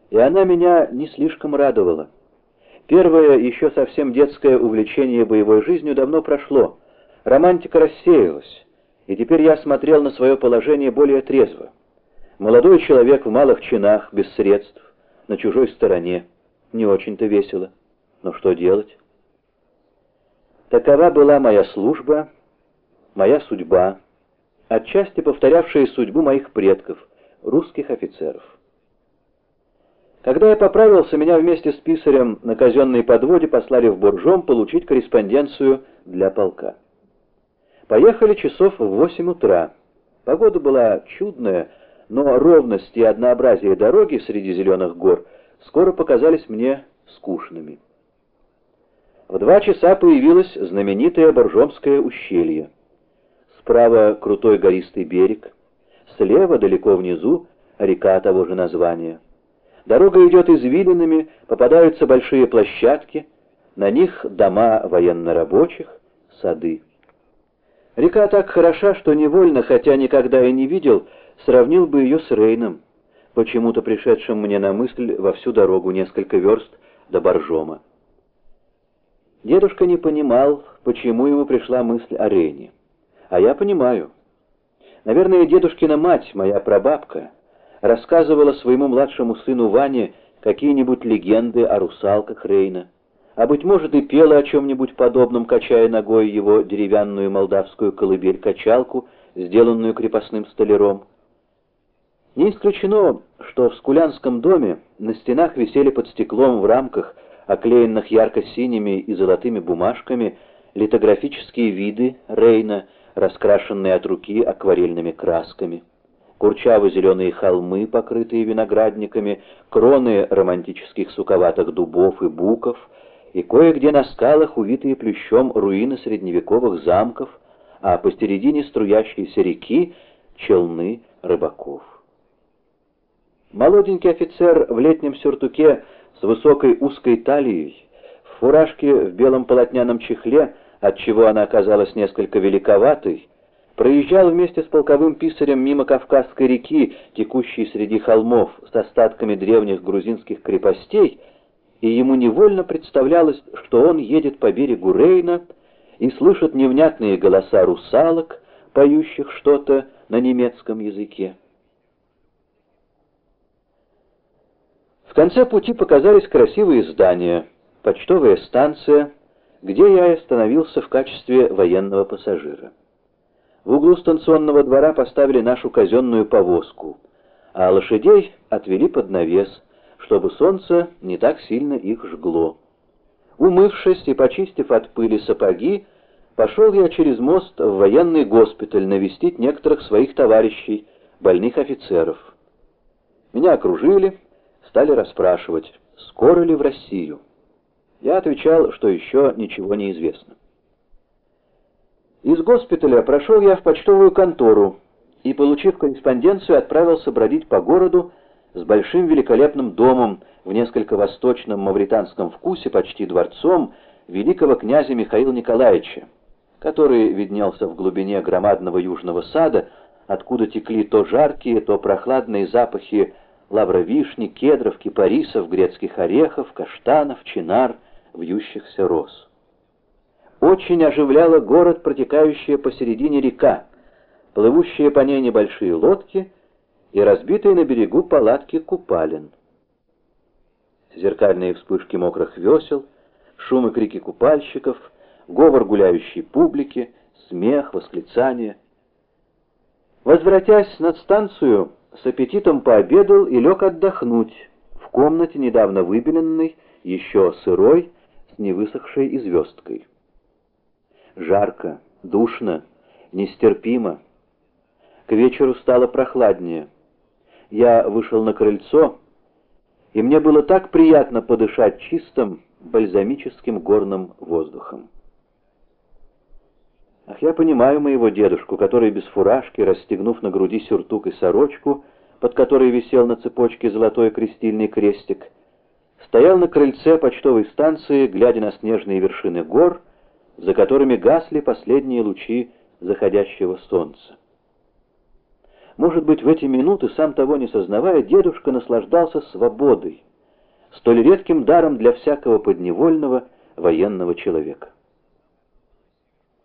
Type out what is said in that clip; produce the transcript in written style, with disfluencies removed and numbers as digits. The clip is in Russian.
И она меня не слишком радовала. Первое, еще совсем детское увлечение боевой жизнью давно прошло. Романтика рассеялась, и теперь я смотрел на свое положение более трезво. Молодой человек в малых чинах, без средств, на чужой стороне. Не очень-то весело. Но что делать? Такова была моя служба, моя судьба, отчасти повторявшая судьбу моих предков, русских офицеров. Когда я поправился, меня вместе с писарем на казенной подводе послали в Боржом получить корреспонденцию для полка. Поехали часов в 8 утра. Погода была чудная, но ровность и однообразие дороги среди зеленых гор скоро показались мне скучными. В 2 часа появилось знаменитое Боржомское ущелье. Справа крутой гористый берег, слева, далеко внизу, река того же названия. Дорога идет извилинами, попадаются большие площадки, на них дома военнорабочих, сады. Река так хороша, что невольно, хотя никогда и не видел, сравнил бы ее с Рейном, почему-то пришедшим мне на мысль во всю дорогу несколько верст до Боржома. Дедушка не понимал, почему ему пришла мысль о Рейне. А я понимаю. Наверное, дедушкина мать, моя прабабка, рассказывала своему младшему сыну Ване какие-нибудь легенды о русалках Рейна, а, быть может, и пела о чем-нибудь подобном, качая ногой его деревянную молдавскую колыбель-качалку, сделанную крепостным столяром. Не исключено, что в Скулянском доме на стенах висели под стеклом в рамках, оклеенных ярко-синими и золотыми бумажками, литографические виды Рейна, раскрашенные от руки акварельными красками. Курчаво-зеленые холмы, покрытые виноградниками, кроны романтических суковатых дубов и буков, и кое-где на скалах увитые плющом руины средневековых замков, а посередине струящейся реки челны рыбаков. Молоденький офицер в летнем сюртуке с высокой узкой талией, в фуражке в белом полотняном чехле, отчего она оказалась несколько великоватой, проезжал вместе с полковым писарем мимо Кавказской реки, текущей среди холмов с остатками древних грузинских крепостей, и ему невольно представлялось, что он едет по берегу Рейна и слышит невнятные голоса русалок, поющих что-то на немецком языке. В конце пути показались красивые здания, почтовая станция, где я и остановился в качестве военного пассажира. В углу станционного двора поставили нашу казенную повозку, а лошадей отвели под навес, чтобы солнце не так сильно их жгло. Умывшись и почистив от пыли сапоги, пошел я через мост в военный госпиталь навестить некоторых своих товарищей, больных офицеров. Меня окружили, стали расспрашивать, скоро ли в Россию. Я отвечал, что еще ничего не известно. Из госпиталя прошел я в почтовую контору и, получив корреспонденцию, отправился бродить по городу с большим великолепным домом в несколько восточном мавританском вкусе, почти дворцом великого князя Михаила Николаевича, который виднелся в глубине громадного южного сада, откуда текли то жаркие, то прохладные запахи лавровишни, кедров, кипарисов, грецких орехов, каштанов, чинар, вьющихся роз. Очень оживляла город, протекающая посередине река, плывущие по ней небольшие лодки и разбитые на берегу палатки купалин. Зеркальные вспышки мокрых весел, шум и крики купальщиков, говор гуляющей публики, смех, восклицания. Возвратясь на станцию, с аппетитом пообедал и лег отдохнуть в комнате, недавно выбеленной, еще сырой, с невысохшей звездкой. Жарко, душно, нестерпимо. К вечеру стало прохладнее. Я вышел на крыльцо, и мне было так приятно подышать чистым, бальзамическим горным воздухом. Ах, я понимаю моего дедушку, который без фуражки, расстегнув на груди сюртук и сорочку, под которой висел на цепочке золотой крестильный крестик, стоял на крыльце почтовой станции, глядя на снежные вершины гор, за которыми гасли последние лучи заходящего солнца. Может быть, в эти минуты, сам того не сознавая, дедушка наслаждался свободой, столь редким даром для всякого подневольного военного человека.